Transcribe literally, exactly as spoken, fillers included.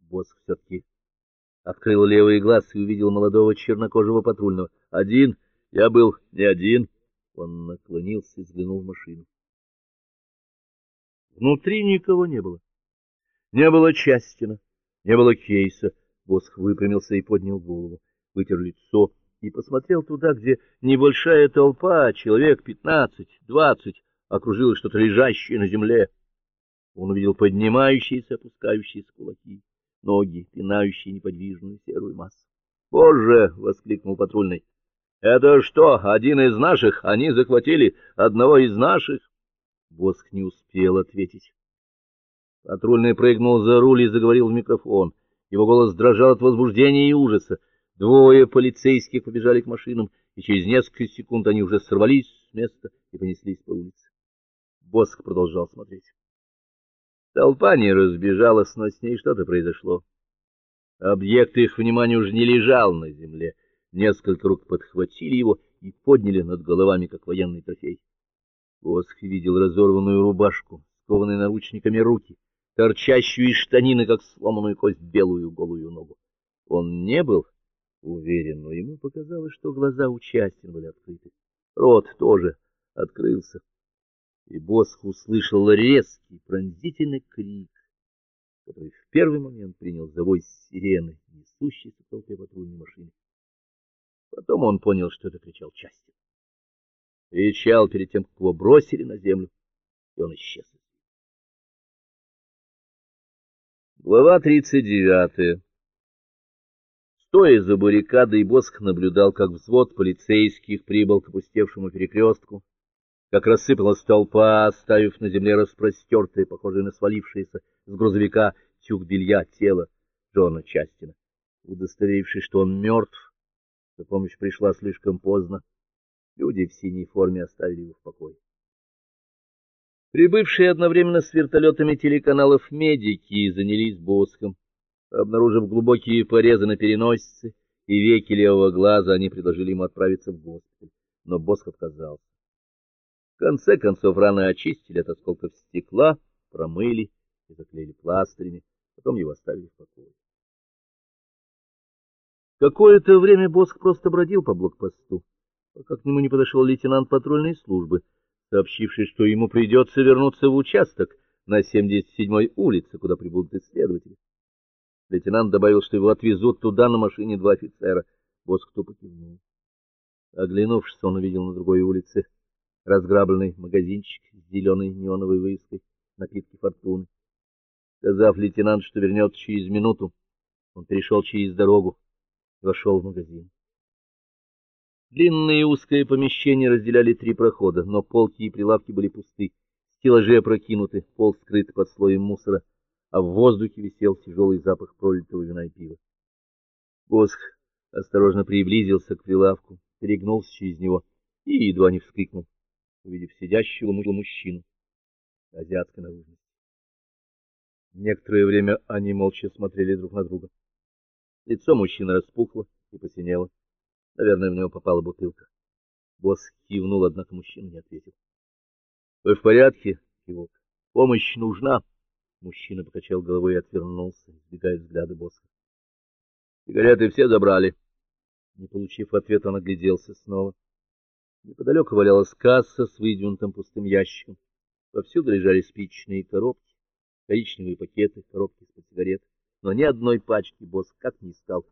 Босх все-таки открыл левый глаз и увидел молодого чернокожего патрульного. Один? Я был не один. Он наклонился и взглянул в машину. Внутри никого не было. Не было Частина, не было Кейса. Босх выпрямился и поднял голову, вытер лицо и посмотрел туда, где небольшая толпа, человек пятнадцать, двадцать, окружила что-то лежащее на земле. Он увидел поднимающиеся, опускающиеся кулаки, ноги, пинающие неподвижную серую массу. «Боже!» — воскликнул патрульный. «Это что, один из наших? Они захватили одного из наших?» Босх не успел ответить. Патрульный прыгнул за руль и заговорил в микрофон. Его голос дрожал от возбуждения и ужаса. Двое полицейских побежали к машинам, и через несколько секунд они уже сорвались с места и понеслись по улице. Босх продолжал смотреть. Толпа не разбежалась, но с ней что-то произошло. Объект их внимания уже не лежал на земле. Несколько рук подхватили его и подняли над головами, как военный трофей. Босх видел разорванную рубашку, скованные наручниками руки, торчащую из штанины, как сломанную кость, белую голую ногу. Он не был уверен, но ему показалось, что глаза у Частина были открыты. Рот тоже открылся. И Босх услышал резкий, пронзительный крик, который в первый момент принял за вой сирены, несущейся в толпе патрульной машины. Потом он понял, что это кричал Частин. Кричал перед тем, как его бросили на землю, и он исчез. Глава тридцать девятая. Стоя за баррикадой, Босх наблюдал, как взвод полицейских прибыл к опустевшему перекрестку, как рассыпалась толпа, оставив на земле распростертое, похожее на свалившееся с грузовика тюк белья, тело Джона Частина. Удостоверившись, что он мертв, что помощь пришла слишком поздно, люди в синей форме оставили его в покое. Прибывшие одновременно с вертолетами телеканалов медики занялись Босхом. Обнаружив глубокие порезы на переносице и веки левого глаза, они предложили ему отправиться в госпиталь, но Босх отказался. В конце концов раны очистили от осколков стекла, промыли и заклеили пластырями, потом его оставили в покое. Какое-то время Босх просто бродил по блокпосту, пока к нему не подошел лейтенант патрульной службы, сообщивший, что ему придется вернуться в участок на семьдесят седьмой улице, куда прибудут исследователи. Лейтенант добавил, что его отвезут туда на машине два офицера. Босх тупо кивнул. Оглянувшись, он увидел на другой улице разграбленный магазинчик с зеленой неоновой вывеской «Напитки Фортуны». Сказав лейтенанту, что вернется через минуту, он перешел через дорогу и вошел в магазин. Длинное и узкое помещение разделяли три прохода, но полки и прилавки были пусты, стеллажи опрокинуты, пол скрыт под слоем мусора, а в воздухе висел тяжелый запах пролитого вина и пива. Босх осторожно приблизился к прилавку, перегнулся через него и едва не вскрикнул, увидев сидящего мужчину азиатской наружности. Некоторое время они молча смотрели друг на друга. Лицо мужчины распухло и посинело. Наверное, в него попала бутылка. Босх кивнул, однако мужчина не ответил. — Вы в порядке? — кивок. — Помощь нужна? Мужчина покачал головой и отвернулся, избегая взгляда Босха. — Сигареты все забрали. Не получив ответа, он огляделся снова. Неподалеку валялась касса с выдвинутым пустым ящиком. Повсюду лежали спичечные коробки, коричневые пакеты, коробки из-под сигарет. Но ни одной пачки Босх как ни искал,